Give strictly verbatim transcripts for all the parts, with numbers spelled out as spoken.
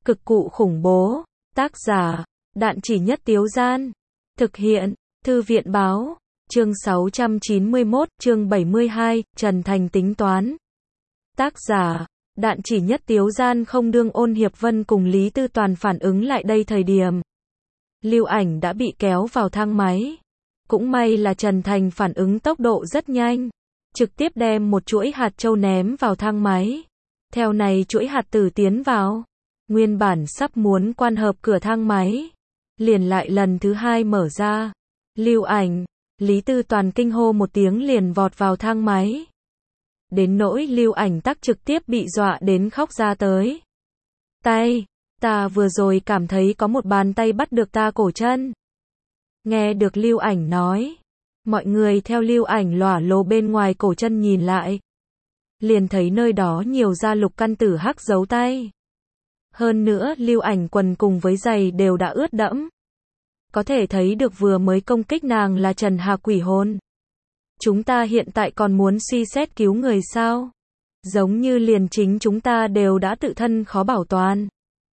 Cực cụ khủng bố. Tác giả, Đạn Chỉ Nhất Tiếu Gian. Thực hiện, Thư viện báo. Chương sáu trăm chín mươi mốt, chương bảy mươi hai, Trần Thành tính toán. Tác giả, Đạn Chỉ Nhất Tiếu Gian. Không đương Ôn Hiệp Vân cùng Lý Tư Toàn phản ứng lại đây thời điểm, Lưu Ảnh đã bị kéo vào thang máy. Cũng may là Trần Thành phản ứng tốc độ rất nhanh, trực tiếp đem một chuỗi hạt châu ném vào thang máy. Theo này chuỗi hạt tử tiến vào, nguyên bản sắp muốn quan hợp cửa thang máy, liền lại lần thứ hai mở ra. Lưu Ảnh, Lý Tư Toàn kinh hô một tiếng liền vọt vào thang máy. Đến nỗi Lưu Ảnh tắc trực tiếp bị dọa đến khóc ra tới. Tay, ta vừa rồi cảm thấy có một bàn tay bắt được ta cổ chân. Nghe được Lưu Ảnh nói, mọi người theo Lưu Ảnh lỏa lồ bên ngoài cổ chân nhìn lại, liền thấy nơi đó nhiều ra lục căn tử hắc dấu tay. Hơn nữa Lưu Ảnh quần cùng với giày đều đã ướt đẫm. Có thể thấy được vừa mới công kích nàng là Trần Hà quỷ hồn. Chúng ta hiện tại còn muốn suy xét cứu người sao? Giống như liền chính chúng ta đều đã tự thân khó bảo toàn.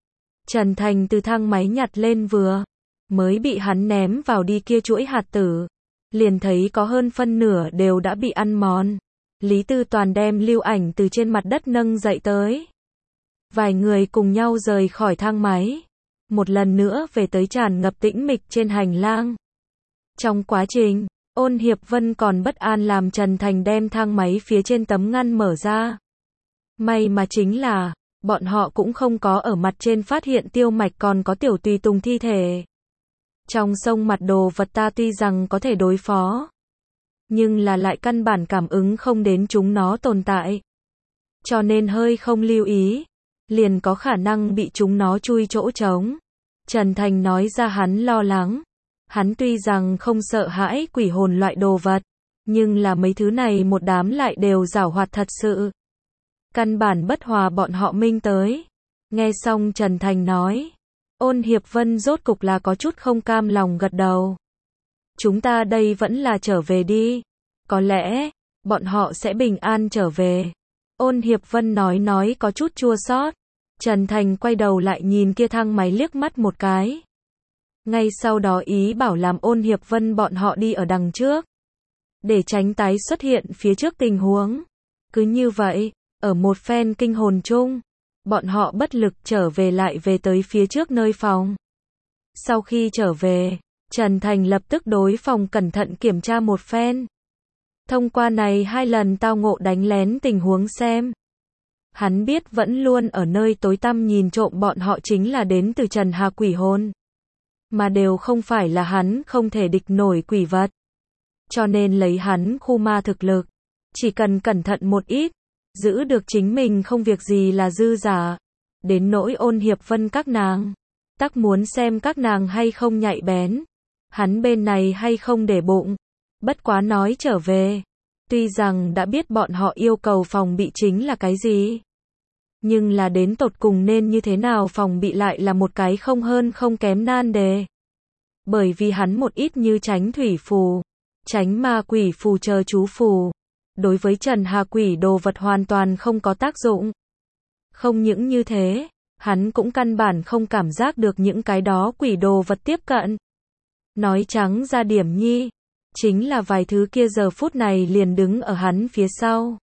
Trần Thành từ thang máy nhặt lên vừa mới bị hắn ném vào đi kia chuỗi hạt tử, liền thấy có hơn phân nửa đều đã bị ăn mòn. Lý Tư Toàn đem Lưu Ảnh từ trên mặt đất nâng dậy tới. Vài người cùng nhau rời khỏi thang máy, một lần nữa về tới tràn ngập tĩnh mịch trên hành lang. Trong quá trình, Ôn Hiệp Vân còn bất an làm Trần Thành đem thang máy phía trên tấm ngăn mở ra. May mà chính là, bọn họ cũng không có ở mặt trên phát hiện Tiêu Mạch còn có Tiểu Tùy Tùng thi thể. Trong sông mặt đồ vật ta tuy rằng có thể đối phó, nhưng là lại căn bản cảm ứng không đến chúng nó tồn tại. Cho nên hơi không lưu ý, liền có khả năng bị chúng nó chui chỗ trống. Trần Thành nói ra hắn lo lắng. Hắn tuy rằng không sợ hãi quỷ hồn loại đồ vật, nhưng là mấy thứ này một đám lại đều giảo hoạt thật sự. Căn bản bất hòa bọn họ minh tới. Nghe xong Trần Thành nói, Ôn Hiệp Vân rốt cục là có chút không cam lòng gật đầu. Chúng ta đây vẫn là trở về đi. Có lẽ, bọn họ sẽ bình an trở về. Ôn Hiệp Vân nói nói có chút chua xót. Trần Thành quay đầu lại nhìn kia thang máy liếc mắt một cái. Ngay sau đó ý bảo làm Ôn Hiệp Vân bọn họ đi ở đằng trước, để tránh tái xuất hiện phía trước tình huống. Cứ như vậy, ở một phen kinh hồn chung, bọn họ bất lực trở về lại về tới phía trước nơi phòng. Sau khi trở về, Trần Thành lập tức đối phòng cẩn thận kiểm tra một phen. Thông qua này hai lần tao ngộ đánh lén tình huống xem, hắn biết vẫn luôn ở nơi tối tăm nhìn trộm bọn họ chính là đến từ Trần Hà quỷ hồn, mà đều không phải là hắn không thể địch nổi quỷ vật. Cho nên lấy hắn khu ma thực lực, chỉ cần cẩn thận một ít, giữ được chính mình không việc gì là dư giả. Đến nỗi Ôn Hiệp Vân các nàng, tắc muốn xem các nàng hay không nhạy bén, hắn bên này hay không để bụng. Bất quá nói trở về, tuy rằng đã biết bọn họ yêu cầu phòng bị chính là cái gì, nhưng là đến tột cùng nên như thế nào phòng bị lại là một cái không hơn không kém nan đề. Bởi vì hắn một ít như tránh thủy phù, tránh ma quỷ phù chờ chú phù, đối với Trần Hà quỷ đồ vật hoàn toàn không có tác dụng. Không những như thế, hắn cũng căn bản không cảm giác được những cái đó quỷ đồ vật tiếp cận. Nói trắng ra điểm nhi, chính là vài thứ kia giờ phút này liền đứng ở hắn phía sau,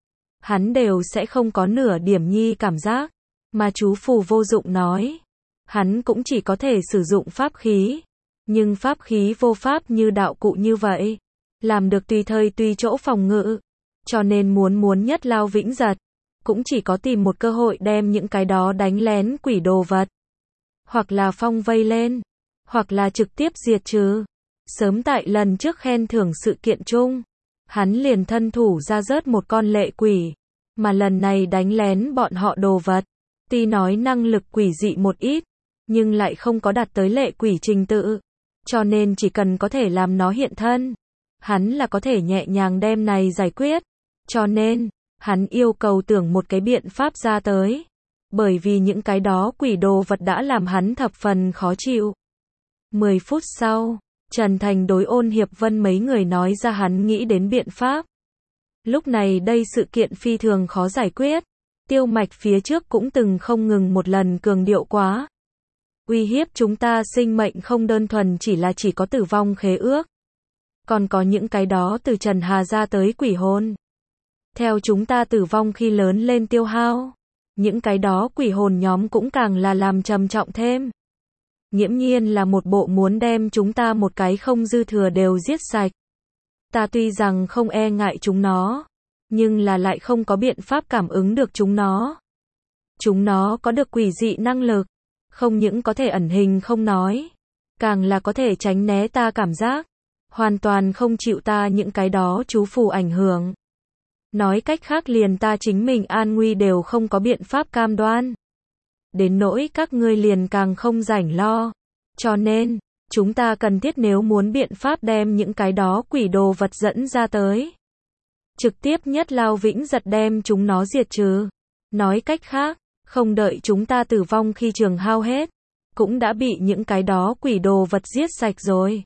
hắn đều sẽ không có nửa điểm nhi cảm giác. Mà chú phù vô dụng nói, hắn cũng chỉ có thể sử dụng pháp khí. Nhưng pháp khí vô pháp như đạo cụ như vậy, làm được tùy thời tùy chỗ phòng ngự. Cho nên muốn muốn nhất lao vĩnh giật, cũng chỉ có tìm một cơ hội đem những cái đó đánh lén quỷ đồ vật, hoặc là phong vây lên, hoặc là trực tiếp diệt trừ. Sớm tại lần trước khen thưởng sự kiện chung, hắn liền thân thủ ra rớt một con lệ quỷ, mà lần này đánh lén bọn họ đồ vật, tuy nói năng lực quỷ dị một ít, nhưng lại không có đạt tới lệ quỷ trình tự, cho nên chỉ cần có thể làm nó hiện thân, hắn là có thể nhẹ nhàng đem này giải quyết. Cho nên, hắn yêu cầu tưởng một cái biện pháp ra tới, bởi vì những cái đó quỷ đồ vật đã làm hắn thập phần khó chịu. Mười phút sau, Trần Thành đối Ôn Hiệp Vân mấy người nói ra hắn nghĩ đến biện pháp. Lúc này đây sự kiện phi thường khó giải quyết, Tiêu Mạch phía trước cũng từng không ngừng một lần cường điệu quá. Uy hiếp chúng ta sinh mệnh không đơn thuần chỉ là chỉ có tử vong khế ước. Còn có những cái đó từ Trần Hà ra tới quỷ hồn. Theo chúng ta tử vong khi lớn lên tiêu hao. Những cái đó quỷ hồn nhóm cũng càng là làm trầm trọng thêm. Nghiễm nhiên là một bộ muốn đem chúng ta một cái không dư thừa đều giết sạch. Ta tuy rằng không e ngại chúng nó, nhưng là lại không có biện pháp cảm ứng được chúng nó. Chúng nó có được quỷ dị năng lực, không những có thể ẩn hình không nói, càng là có thể tránh né ta cảm giác, hoàn toàn không chịu ta những cái đó chú phù ảnh hưởng. Nói cách khác liền ta chính mình an nguy đều không có biện pháp cam đoan. Đến nỗi các ngươi liền càng không rảnh lo. Cho nên, chúng ta cần thiết nếu muốn biện pháp đem những cái đó quỷ đồ vật dẫn ra tới. Trực tiếp nhất lao vĩnh giật đem chúng nó diệt trừ. Nói cách khác, không đợi chúng ta tử vong khi trường hao hết, cũng đã bị những cái đó quỷ đồ vật giết sạch rồi.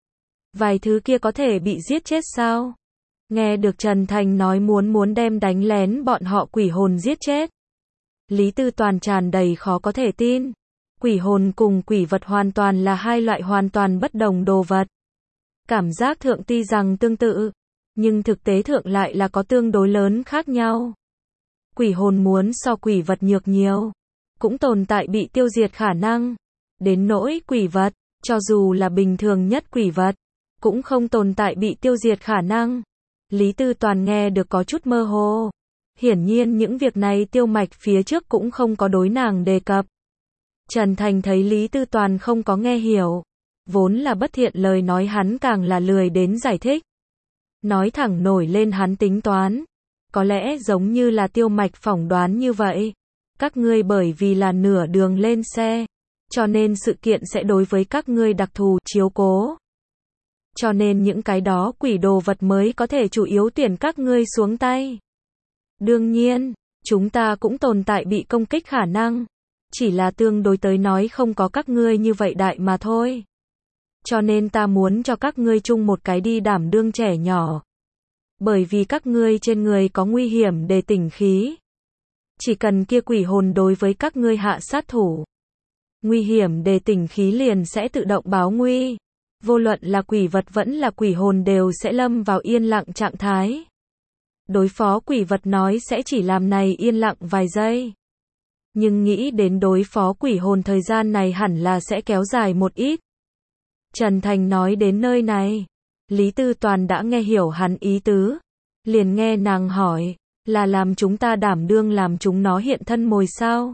Vài thứ kia có thể bị giết chết sao? Nghe được Trần Thành nói muốn muốn đem đánh lén bọn họ quỷ hồn giết chết. Lý Tư Toàn tràn đầy khó có thể tin. Quỷ hồn cùng quỷ vật hoàn toàn là hai loại hoàn toàn bất đồng đồ vật. Cảm giác thượng tuy rằng tương tự, nhưng thực tế thượng lại là có tương đối lớn khác nhau. Quỷ hồn muốn so quỷ vật nhược nhiều, cũng tồn tại bị tiêu diệt khả năng. Đến nỗi quỷ vật, cho dù là bình thường nhất quỷ vật, cũng không tồn tại bị tiêu diệt khả năng. Lý Tư Toàn nghe được có chút mơ hồ. Hiển nhiên những việc này Tiêu Mạch phía trước cũng không có đối nàng đề cập. Trần Thành thấy Lý Tư Toàn không có nghe hiểu. Vốn là bất thiện lời nói hắn càng là lười đến giải thích. Nói thẳng nổi lên hắn tính toán. Có lẽ giống như là Tiêu Mạch phỏng đoán như vậy. Các ngươi bởi vì là nửa đường lên xe, cho nên sự kiện sẽ đối với các ngươi đặc thù chiếu cố. Cho nên những cái đó quỷ đồ vật mới có thể chủ yếu tuyển các ngươi xuống tay. Đương nhiên, chúng ta cũng tồn tại bị công kích khả năng. Chỉ là tương đối tới nói không có các ngươi như vậy đại mà thôi. Cho nên ta muốn cho các ngươi chung một cái đi đảm đương trẻ nhỏ. Bởi vì các ngươi trên người có nguy hiểm để tỉnh khí. Chỉ cần kia quỷ hồn đối với các ngươi hạ sát thủ. Nguy hiểm để tỉnh khí liền sẽ tự động báo nguy. Vô luận là quỷ vật vẫn là quỷ hồn đều sẽ lâm vào yên lặng trạng thái. Đối phó quỷ vật nói sẽ chỉ làm này yên lặng vài giây. Nhưng nghĩ đến đối phó quỷ hồn thời gian này hẳn là sẽ kéo dài một ít. Trần Thành nói đến nơi này. Lý Tư Toàn đã nghe hiểu hắn ý tứ. Liền nghe nàng hỏi, là làm chúng ta đảm đương làm chúng nó hiện thân mồi sao?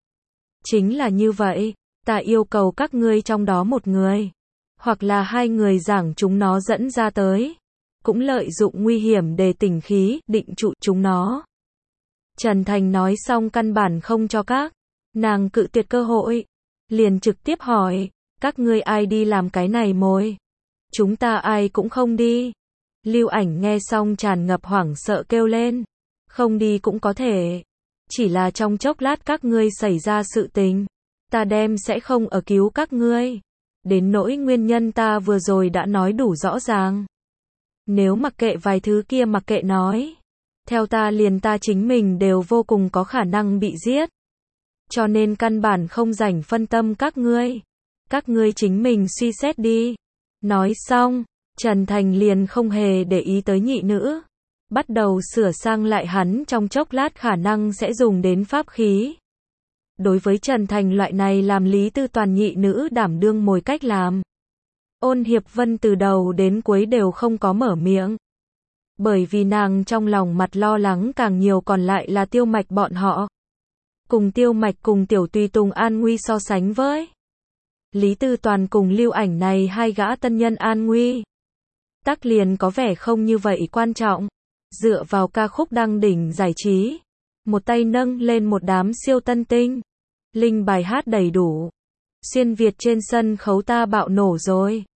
Chính là như vậy, ta yêu cầu các ngươi trong đó một người. Hoặc là hai người giảng chúng nó dẫn ra tới. Cũng lợi dụng nguy hiểm để tỉnh khí, định trụ chúng nó. Trần Thành nói xong căn bản không cho các nàng cự tuyệt cơ hội. Liền trực tiếp hỏi, các ngươi ai đi làm cái này mồi? Chúng ta ai cũng không đi. Lưu Ảnh nghe xong tràn ngập hoảng sợ kêu lên. Không đi cũng có thể. Chỉ là trong chốc lát các ngươi xảy ra sự tình. Ta đem sẽ không ở cứu các ngươi. Đến nỗi nguyên nhân ta vừa rồi đã nói đủ rõ ràng. Nếu mặc kệ vài thứ kia mặc kệ nói. Theo ta liền ta chính mình đều vô cùng có khả năng bị giết. Cho nên căn bản không rảnh phân tâm các ngươi. Các ngươi chính mình suy xét đi. Nói xong, Trần Thành liền không hề để ý tới nhị nữ. Bắt đầu sửa sang lại hắn trong chốc lát khả năng sẽ dùng đến pháp khí. Đối với Trần Thành loại này làm Lý Tư Toàn nhị nữ đảm đương mồi cách làm. Ôn Hiệp Vân từ đầu đến cuối đều không có mở miệng. Bởi vì nàng trong lòng mặt lo lắng càng nhiều còn lại là Tiêu Mạch bọn họ. Cùng Tiêu Mạch cùng Tiểu Tùy Tùng an nguy so sánh với. Lý Tư Toàn cùng Lưu Ảnh này hai gã tân nhân an nguy. Tác liền có vẻ không như vậy quan trọng. Dựa vào ca khúc đăng đỉnh giải trí. Một tay nâng lên một đám siêu tân tinh. Linh bài hát đầy đủ. Xuyên Việt trên sân khấu ta bạo nổ rồi.